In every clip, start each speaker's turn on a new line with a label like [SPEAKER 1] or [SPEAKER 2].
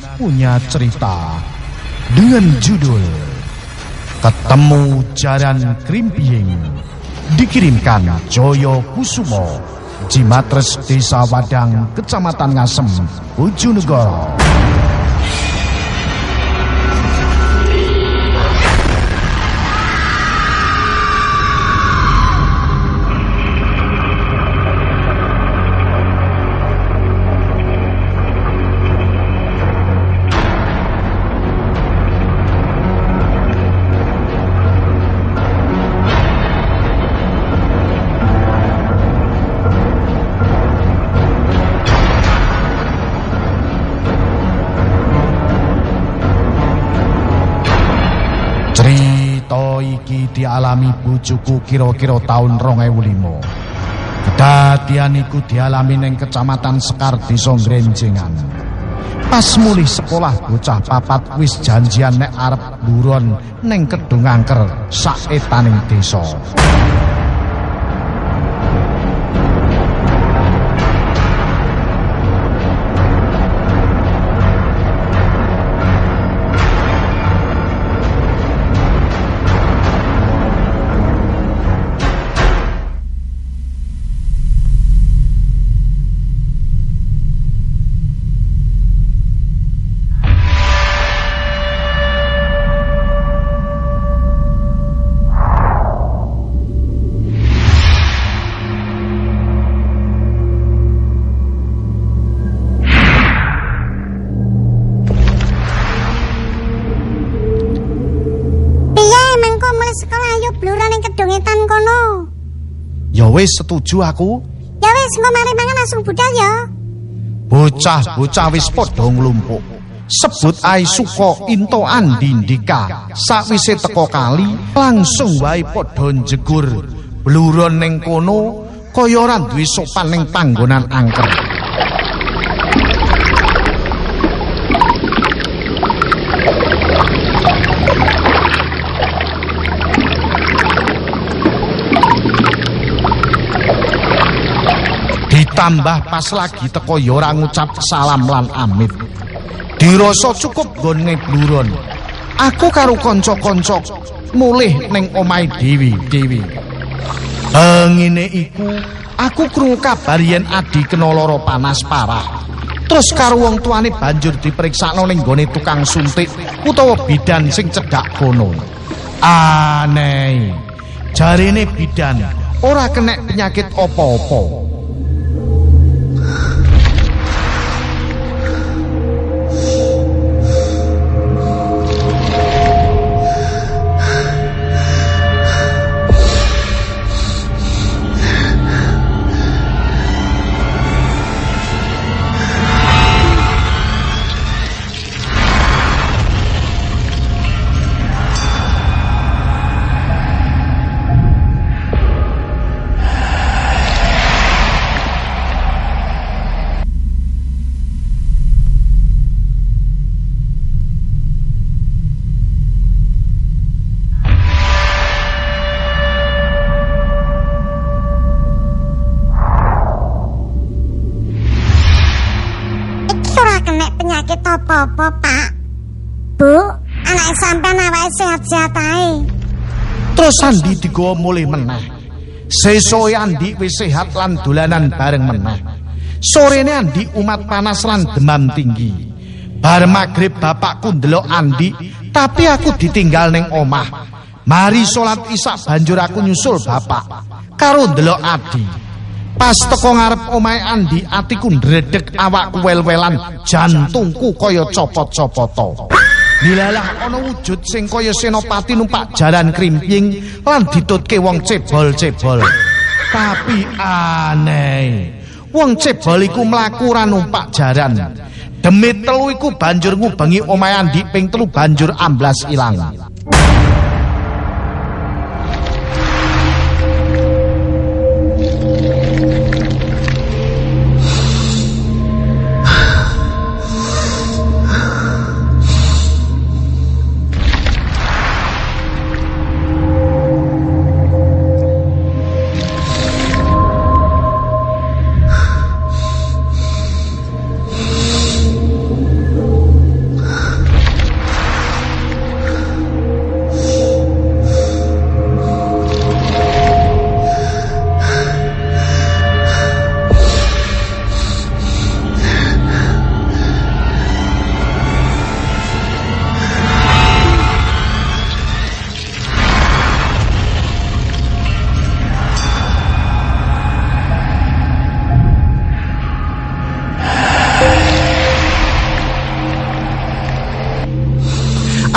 [SPEAKER 1] punya cerita dengan judul Ketemu Jaran Krimping, dikirimkan Joyo Kusumo, Jimatres Desa Wadang, Kecamatan Ngasem, Bojonegoro. Cerita iki dialami bojoku kira-kira tahun 2005. Kedadian iku dialami ning Kecamatan Sekar Desa Ngrenjengan. Pas mulih sekolah bocah papat wis janjian nek arep buron ning Kedung Angker saetaning desa. Ya wis setuju aku.
[SPEAKER 2] Ya wis engko mari mangan langsung budal ya.
[SPEAKER 1] Bocah-bocah wis padha nglumpuk. Sebut ae Suko Into Andi Ndika. Sakwise teko kali langsung wae padha njegur bluron ning kono kaya ora duwe sopan ning panggonan angker. Ditambah pas lagi teko ya ora ngucap salam lan amit. Dirasa cukup nggone bluron. Aku karo kanca-kanca mulih ning omahe dewi-dewi. Ngene iku aku krungu kabar yen Adi kena lara panas parah. Terus karo wong tuane banjur dipriksakno ning nggone tukang suntik utawa bidan sing cedhak kono. Aneh. Jarine bidan ora kena penyakit apa-apa.
[SPEAKER 2] Penyakit apa-apa, Pak? Bu, anak sampean awake sehat-sehat ae.
[SPEAKER 1] Terus Andi digawa mulih meneh. Sesoe Andi wis sehat lan dolanan bareng meneh. Sorene Andi umat panas lan demam tinggi. Bar magrib bapakku ndelok Andi, tapi aku ditinggal ning omah. Mari salat Isya banjur aku nyusul bapak karo ndelok Adi. Pas teko ngarep omahe Andi, atiku ndredeg, awakku wel-welan, jantungku kaya copot-copoto. Dilalah ana wujud sing kaya senopati numpak jaran krimping lan ditutke wong cebol-cebol. Tapi aneh, wong cebol iku mlaku ora numpak jaran. Demit telu iku banjur ngubengi omahe Andi ping 3 banjur amblas ilang.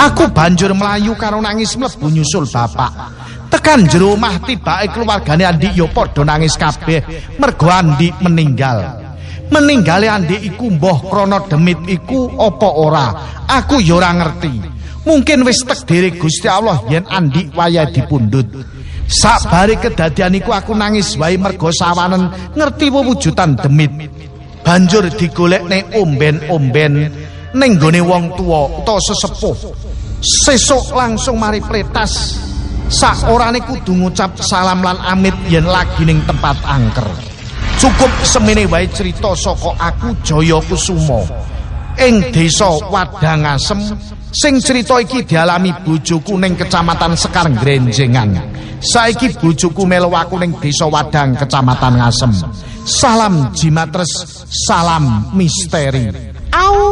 [SPEAKER 1] Aku banjur mlayu karo nangis mlebu nyusul bapak. Tekan jero omah tibake keluargane Andik ya padha nangis kabeh mergo Andik meninggal. Meninggali Andik iku mbah krana demit iku apa ora, aku ya ora ngerti. Mungkin wis takdire Gusti Allah yen Andik wayah dipundhut. Sabare kedadian iku aku nangis wae mergo sawanen ngerti wewujudan demit. Banjur digolekne omben-omben ning gone wong tuwa utawa sesepuh. Sesuk langsung mari pletas. Saorane kudu ngucap salam lan amit yen lagi ning tempat angker. Cukup semene wae cerita saka aku Jaya Kusuma ing desa Wadangasem sing cerita iki dialami bojoku ning Kecamatan Sekar Grenjengan. Saiki bojoku melu aku ning desa Wadang Kecamatan Ngasem. Salam jimatres, salam misteri. Au